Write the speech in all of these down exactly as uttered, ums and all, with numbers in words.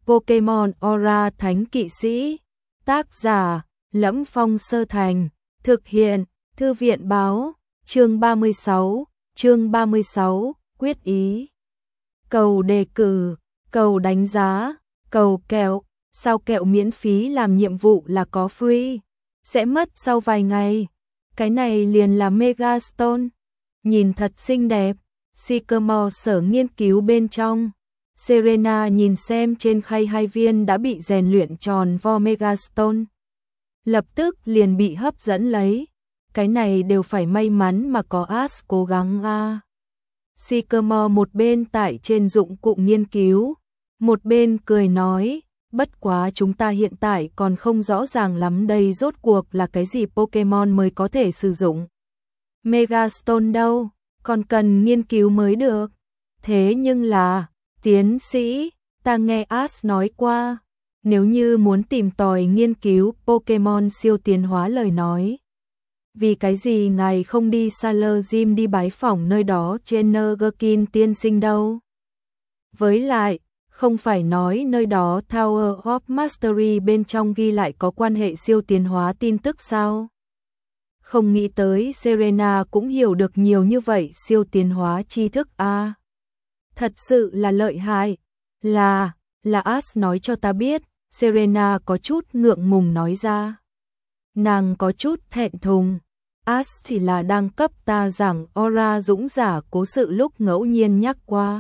Pokemon Aura Thánh Kỵ Sĩ. Tác giả: Lẫm Phong Sơ Thành. Thực hiện: Thư viện báo. Chương ba mươi sáu. Chương ba mươi sáu. Quyết ý. Cầu đề cử, cầu đánh giá, cầu kẹo. Sao kẹo miễn phí làm nhiệm vụ là có free? Sẽ mất sau vài ngày. Cái này liền là Megastone. Nhìn thật xinh đẹp. Sycamore sở nghiên cứu bên trong. Serena nhìn xem trên khay hai viên đã bị rèn luyện tròn vo Megastone. Lập tức liền bị hấp dẫn lấy. Cái này đều phải may mắn mà có Ash cố gắng a. À. Sycamore một bên tại trên dụng cụ nghiên cứu, một bên cười nói, bất quá chúng ta hiện tại còn không rõ ràng lắm đây rốt cuộc là cái gì Pokemon mới có thể sử dụng. Megastone đâu, còn cần nghiên cứu mới được. Thế nhưng là, tiến sĩ, ta nghe Ash nói qua, nếu như muốn tìm tòi nghiên cứu Pokemon siêu tiến hóa lời nói. Vì cái gì ngài không đi Sailor Gym đi bái phỏng nơi đó trên Nurgle tiên sinh đâu? Với lại, không phải nói nơi đó Tower of Mastery bên trong ghi lại có quan hệ siêu tiến hóa tin tức sao? Không nghĩ tới Serena cũng hiểu được nhiều như vậy siêu tiến hóa tri thức a. À. Thật sự là lợi hại. Là, là Ash nói cho ta biết, Serena có chút ngượng ngùng nói ra. Nàng có chút thẹn thùng. Ash chỉ là đang cấp ta giảng Aura dũng giả cố sự lúc ngẫu nhiên nhắc qua.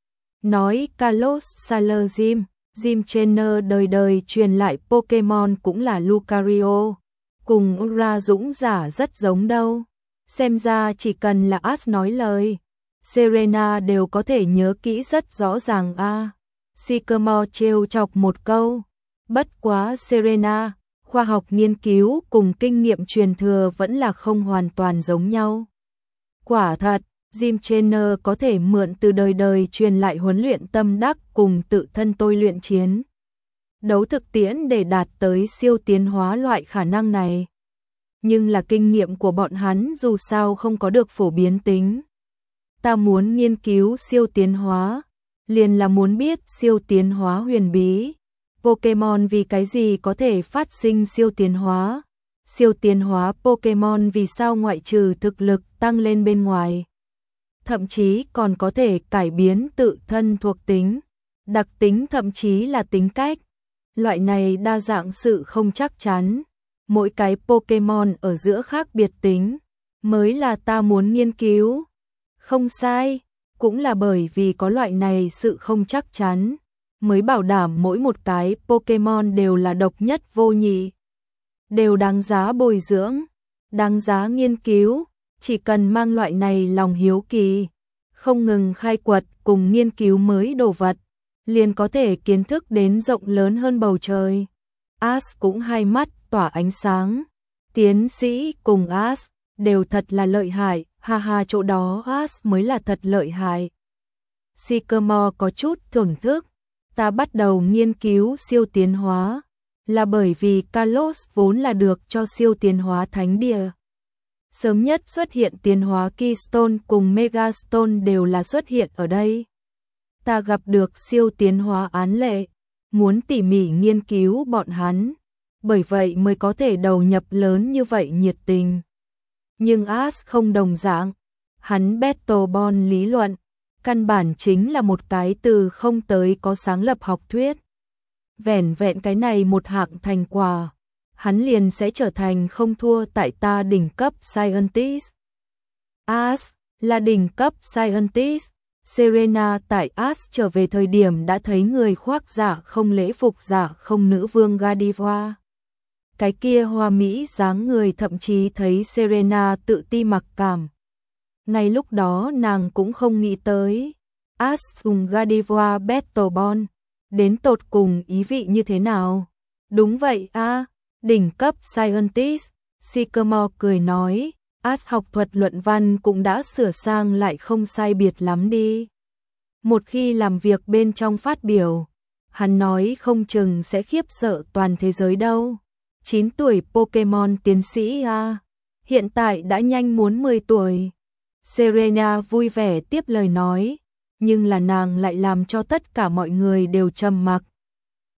Nói Kalos Sailor Gym, Gym Trainer đời đời truyền lại Pokemon cũng là Lucario. Cùng Aura dũng giả rất giống đâu. Xem ra chỉ cần là Ash nói lời, Serena đều có thể nhớ kỹ rất rõ ràng a. À. Sycamore trêu chọc một câu. Bất quá Serena, khoa học nghiên cứu cùng kinh nghiệm truyền thừa vẫn là không hoàn toàn giống nhau. Quả thật, Gym Trainer có thể mượn từ đời đời truyền lại huấn luyện tâm đắc cùng tự thân tôi luyện chiến. Đấu thực tiễn để đạt tới siêu tiến hóa loại khả năng này. Nhưng là kinh nghiệm của bọn hắn dù sao không có được phổ biến tính. Ta muốn nghiên cứu siêu tiến hóa, liền là muốn biết siêu tiến hóa huyền bí. Pokemon vì cái gì có thể phát sinh siêu tiến hóa? Siêu tiến hóa Pokemon vì sao ngoại trừ thực lực tăng lên bên ngoài? Thậm chí còn có thể cải biến tự thân thuộc tính, đặc tính thậm chí là tính cách. Loại này đa dạng sự không chắc chắn. Mỗi cái Pokemon ở giữa khác biệt tính, mới là ta muốn nghiên cứu. Không sai, cũng là bởi vì có loại này sự không chắc chắn, mới bảo đảm mỗi một cái Pokemon đều là độc nhất vô nhị. Đều đáng giá bồi dưỡng, đáng giá nghiên cứu, chỉ cần mang loại này lòng hiếu kỳ, không ngừng khai quật cùng nghiên cứu mới đồ vật, liền có thể kiến thức đến rộng lớn hơn bầu trời. Ash cũng hai mắt tỏa ánh sáng. Tiến sĩ cùng Ash đều thật là lợi hại, ha ha chỗ đó Ash mới là thật lợi hại. Sycamore có chút thổn thức. Ta bắt đầu nghiên cứu siêu tiến hóa, là bởi vì Kalos vốn là được cho siêu tiến hóa thánh địa. Sớm nhất xuất hiện tiến hóa Keystone cùng Megastone đều là xuất hiện ở đây. Ta gặp được siêu tiến hóa án lệ, muốn tỉ mỉ nghiên cứu bọn hắn, bởi vậy mới có thể đầu nhập lớn như vậy nhiệt tình. Nhưng Ash không đồng dạng, hắn Battle Bond lý luận, căn bản chính là một cái từ không tới có sáng lập học thuyết. Vẻn vẹn cái này một hạng thành quả, hắn liền sẽ trở thành không thua tại ta đỉnh cấp Scientist. Ash là đỉnh cấp Scientist. Serena tại Ash trở về thời điểm đã thấy người khoác giả không lễ phục giả không nữ vương Godiva. Cái kia hoa mỹ dáng người thậm chí thấy Serena tự ti mặc cảm. Ngay lúc đó nàng cũng không nghĩ tới Ash cùng Godiva Battle Bond đến tột cùng ý vị như thế nào. Đúng vậy a, à, đỉnh cấp Scientist. Sycamore cười nói, Ash học thuật luận văn cũng đã sửa sang lại không sai biệt lắm đi. Một khi làm việc bên trong phát biểu, hắn nói không chừng sẽ khiếp sợ toàn thế giới đâu. chín tuổi Pokemon tiến sĩ a, à, hiện tại đã nhanh muốn mười tuổi. Serena vui vẻ tiếp lời nói, nhưng là nàng lại làm cho tất cả mọi người đều trầm mặc.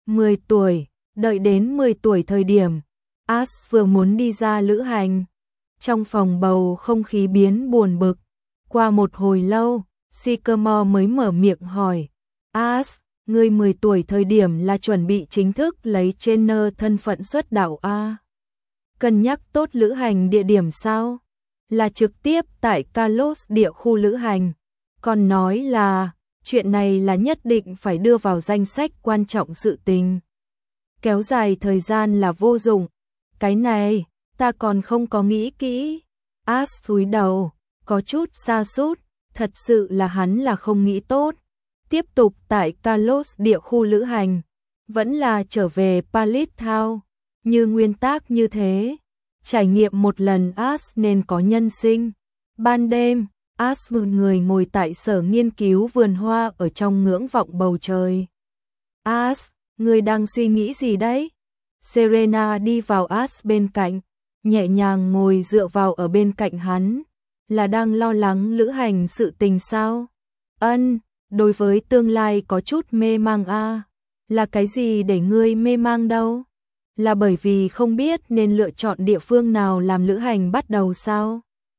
mười tuổi, đợi đến mười tuổi thời điểm, Ash vừa muốn đi ra lữ hành. Trong phòng bầu không khí biến buồn bực. Qua một hồi lâu, Sycamore mới mở miệng hỏi, Ash, ngươi mười tuổi thời điểm là chuẩn bị chính thức lấy trainer thân phận xuất đạo a? Cân nhắc tốt lữ hành địa điểm sao? Là trực tiếp tại Kalos địa khu lữ hành. Còn nói là, chuyện này là nhất định phải đưa vào danh sách quan trọng sự tình. Kéo dài thời gian là vô dụng. Cái này, ta còn không có nghĩ kỹ. Ash cúi đầu, có chút sa sút, thật sự là hắn là không nghĩ tốt. Tiếp tục tại Kalos địa khu lữ hành, vẫn là trở về Palisade Town, như nguyên tắc như thế. Trải nghiệm một lần Ash nên có nhân sinh. Ban đêm, Ash một người ngồi tại sở nghiên cứu vườn hoa ở trong ngưỡng vọng bầu trời. Ash, ngươi đang suy nghĩ gì đấy? Serena đi vào Ash bên cạnh, nhẹ nhàng ngồi dựa vào ở bên cạnh hắn. Là đang lo lắng lữ hành sự tình sao? Ân, đối với tương lai có chút mê mang a. Là cái gì để ngươi mê mang đâu? Là bởi vì không biết nên lựa chọn địa phương nào làm lữ hành bắt đầu sao?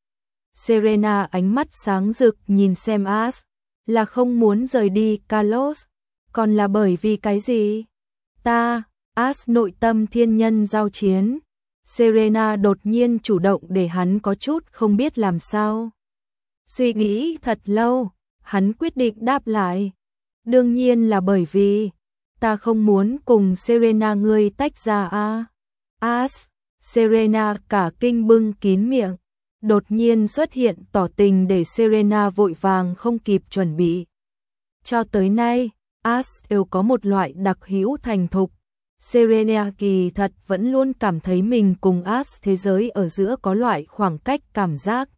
Serena ánh mắt sáng rực nhìn xem Ash, là không muốn rời đi Kalos, còn là bởi vì cái gì? Ta, Ash nội tâm thiên nhân giao chiến. Serena đột nhiên chủ động để hắn có chút không biết làm sao. Suy nghĩ thật lâu, hắn quyết định đáp lại. Đương nhiên là bởi vì ta không muốn cùng Serena ngươi tách ra a. Ash, Serena cả kinh bưng kín miệng, đột nhiên xuất hiện tỏ tình để Serena vội vàng không kịp chuẩn bị. Cho tới nay, Ash đều có một loại đặc hữu thành thục. Serena kỳ thật vẫn luôn cảm thấy mình cùng Ash thế giới ở giữa có loại khoảng cách cảm giác.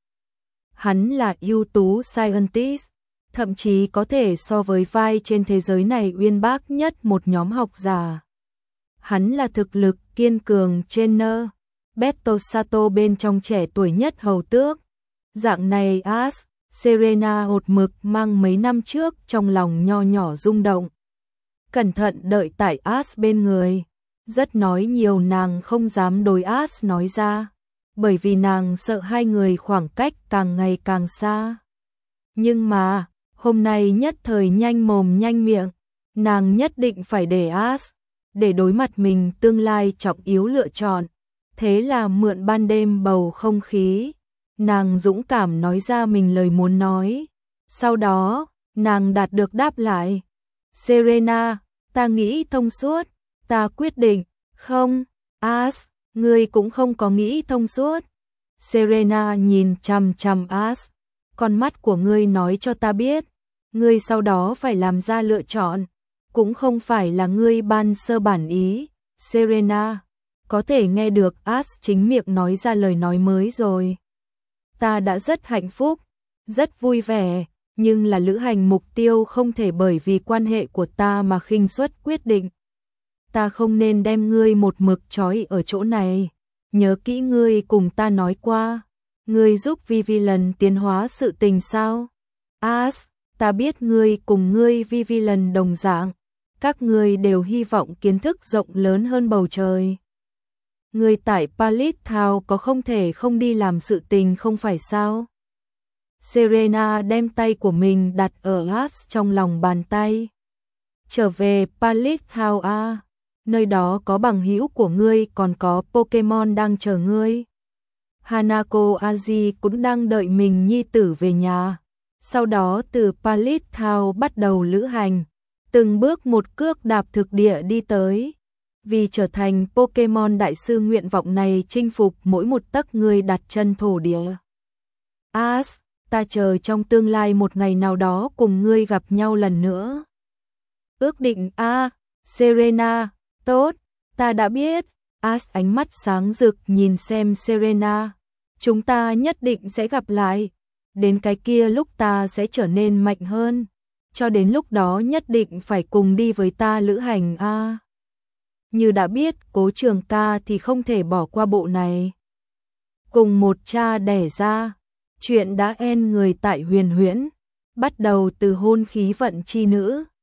Hắn là ưu tú scientist, thậm chí có thể so với vai trên thế giới này uyên bác nhất một nhóm học giả. Hắn là thực lực kiên cường trainer, Bertossato bên trong trẻ tuổi nhất hầu tước. Dạng này Ash, Serena hột mực mang mấy năm trước trong lòng nho nhỏ rung động. Cẩn thận đợi tại Ash bên người, rất nói nhiều nàng không dám đối Ash nói ra, bởi vì nàng sợ hai người khoảng cách càng ngày càng xa. Nhưng mà, hôm nay nhất thời nhanh mồm nhanh miệng, nàng nhất định phải để Ash, để đối mặt mình tương lai trọng yếu lựa chọn. Thế là mượn ban đêm bầu không khí, nàng dũng cảm nói ra mình lời muốn nói. Sau đó, nàng đạt được đáp lại. Serena, ta nghĩ thông suốt, ta quyết định, không, Ash, ngươi cũng không có nghĩ thông suốt. Serena nhìn chằm chằm Ash, con mắt của ngươi nói cho ta biết, ngươi sau đó phải làm ra lựa chọn, cũng không phải là ngươi ban sơ bản ý. Serena, có thể nghe được Ash chính miệng nói ra lời nói mới rồi. Ta đã rất hạnh phúc, rất vui vẻ, nhưng là lữ hành mục tiêu không thể bởi vì quan hệ của ta mà khinh suất quyết định. Ta không nên đem ngươi một mực trói ở chỗ này. Nhớ kỹ ngươi cùng ta nói qua, ngươi giúp Vivian tiến hóa sự tình sao? Ash, ta biết ngươi cùng ngươi Vivian đồng dạng, các ngươi đều hy vọng kiến thức rộng lớn hơn bầu trời. Ngươi tại Palisade Town có không thể không đi làm sự tình không phải sao? Serena đem tay của mình đặt ở Ash trong lòng bàn tay. Trở về Palisade Town a, nơi đó có bằng hữu của ngươi, còn có Pokemon đang chờ ngươi. Hanako Aji cũng đang đợi mình nhi tử về nhà. Sau đó từ Palisade Town bắt đầu lữ hành, từng bước một cước đạp thực địa đi tới. Vì trở thành Pokemon đại sư, nguyện vọng này chinh phục mỗi một tấc ngươi đặt chân thổ địa. Ash, ta chờ trong tương lai một ngày nào đó cùng ngươi gặp nhau lần nữa. Ước định a, à, Serena, tốt, ta đã biết. Ash ánh mắt sáng rực nhìn xem Serena. Chúng ta nhất định sẽ gặp lại. Đến cái kia lúc ta sẽ trở nên mạnh hơn. Cho đến lúc đó nhất định phải cùng đi với ta lữ hành a. À. Như đã biết Cố Trường Ca thì không thể bỏ qua bộ này. Cùng một cha đẻ ra, chuyện đã en người tại Huyền Huyễn, bắt đầu từ hôn khí vận chi nữ.